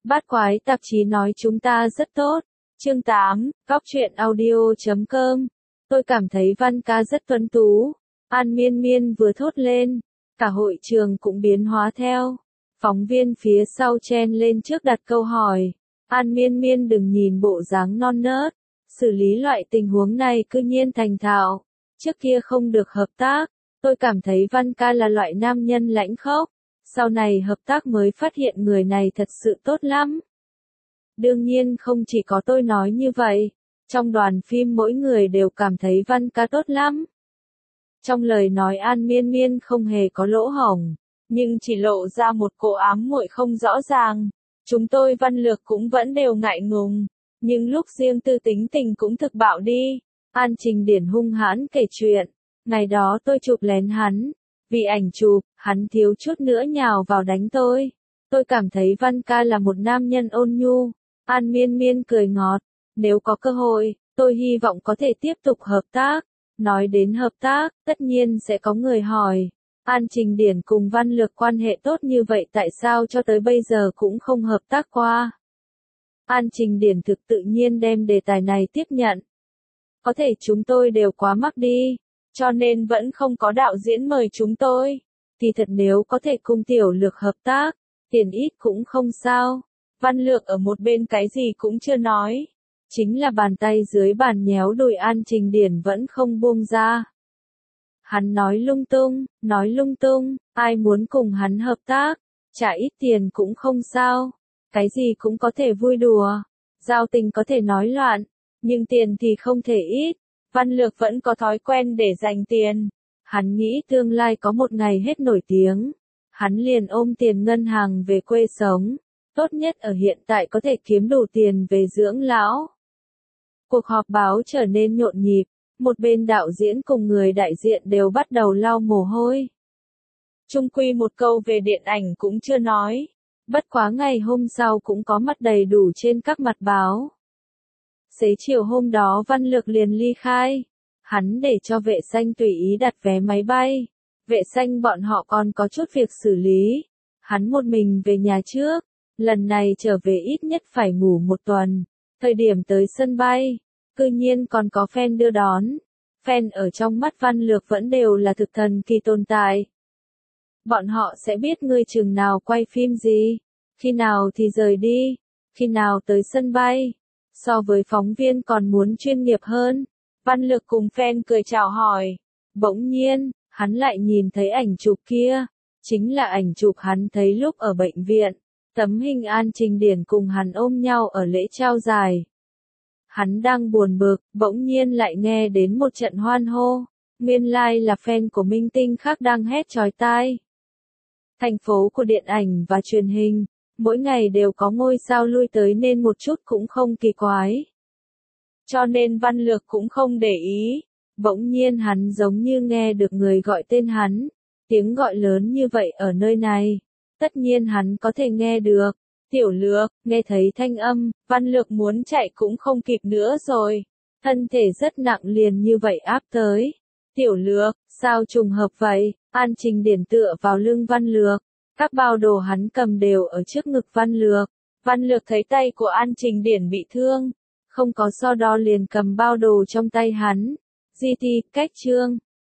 Bát Quái tạp chí nói chúng ta rất tốt. Chương 8, Góc truyện audio.com. Tôi cảm thấy Văn ca rất tuấn tú. An Miên Miên vừa thốt lên. Cả hội trường cũng biến hóa theo. Phóng viên phía sau chen lên trước đặt câu hỏi. An Miên Miên đừng nhìn bộ dáng non nớt. Xử lý loại tình huống này cư nhiên thành thạo. Trước kia không được hợp tác. Tôi cảm thấy Văn ca là loại nam nhân lãnh khốc. Sau này hợp tác mới phát hiện người này thật sự tốt lắm. Đương nhiên không chỉ có tôi nói như vậy. Trong đoàn phim mỗi người đều cảm thấy Văn ca tốt lắm. Trong lời nói An Miên Miên không hề có lỗ hổng, nhưng chỉ lộ ra một cỗ ám muội không rõ ràng. Chúng tôi Văn Lược cũng vẫn đều ngại ngùng, nhưng lúc riêng tư tính tình cũng thực bạo đi. An Trình Điển hung hãn kể chuyện, ngày đó tôi chụp lén hắn, vì ảnh chụp, hắn thiếu chút nữa nhào vào đánh tôi. Tôi cảm thấy Văn ca là một nam nhân ôn nhu. An Miên Miên cười ngọt, nếu có cơ hội, tôi hy vọng có thể tiếp tục hợp tác. Nói đến hợp tác, tất nhiên sẽ có người hỏi, An Trình Điển cùng Văn Lược quan hệ tốt như vậy tại sao cho tới bây giờ cũng không hợp tác qua? An Trình Điển thực tự nhiên đem đề tài này tiếp nhận. Có thể chúng tôi đều quá mắc đi, cho nên vẫn không có đạo diễn mời chúng tôi. Thì thật nếu có thể cùng Tiểu Lược hợp tác, tiền ít cũng không sao. Văn Lược ở một bên cái gì cũng chưa nói. Chính là bàn tay dưới bàn nhéo đùi An Trình Điển vẫn không buông ra. Hắn nói lung tung, ai muốn cùng hắn hợp tác, trả ít tiền cũng không sao, cái gì cũng có thể vui đùa, giao tình có thể nói loạn, nhưng tiền thì không thể ít. Văn Lược vẫn có thói quen để dành tiền, hắn nghĩ tương lai có một ngày hết nổi tiếng, hắn liền ôm tiền ngân hàng về quê sống, tốt nhất ở hiện tại có thể kiếm đủ tiền về dưỡng lão. Cuộc họp báo trở nên nhộn nhịp, một bên đạo diễn cùng người đại diện đều bắt đầu lau mồ hôi. Chung quy một câu về điện ảnh cũng chưa nói, bất quá ngày hôm sau cũng có mặt đầy đủ trên các mặt báo. Xế chiều hôm đó Văn Lược liền ly khai, hắn để cho vệ xanh tùy ý đặt vé máy bay, vệ xanh bọn họ còn có chút việc xử lý, hắn một mình về nhà trước, lần này trở về ít nhất phải ngủ một tuần. Thời điểm tới sân bay, cư nhiên còn có fan đưa đón. Fan ở trong mắt Văn Lược vẫn đều là thực thần kỳ tồn tại. Bọn họ sẽ biết ngươi chừng nào quay phim gì, khi nào thì rời đi, khi nào tới sân bay. So với phóng viên còn muốn chuyên nghiệp hơn. Văn Lược cùng fan cười chào hỏi. Bỗng nhiên, hắn lại nhìn thấy ảnh chụp kia. Chính là ảnh chụp hắn thấy lúc ở bệnh viện. Tấm hình An Trình Điển cùng hắn ôm nhau ở lễ trao giải. Hắn đang buồn bực, bỗng nhiên lại nghe đến một trận hoan hô. Nguyên lai là fan của minh tinh khác đang hét chói tai. Thành phố của điện ảnh và truyền hình, mỗi ngày đều có ngôi sao lui tới nên một chút cũng không kỳ quái. Cho nên Văn Lược cũng không để ý. Bỗng nhiên hắn giống như nghe được người gọi tên hắn. Tiếng gọi lớn như vậy ở nơi này. Tất nhiên hắn có thể nghe được. Tiểu Lược, nghe thấy thanh âm, Văn Lược muốn chạy cũng không kịp nữa rồi. Thân thể rất nặng liền như vậy áp tới. Tiểu Lược, sao trùng hợp vậy? An Trình Điển tựa vào lưng Văn Lược. Các bao đồ hắn cầm đều ở trước ngực Văn Lược. Văn Lược thấy tay của An Trình Điển bị thương. Không có so đo liền cầm bao đồ trong tay hắn. GT, cách chương.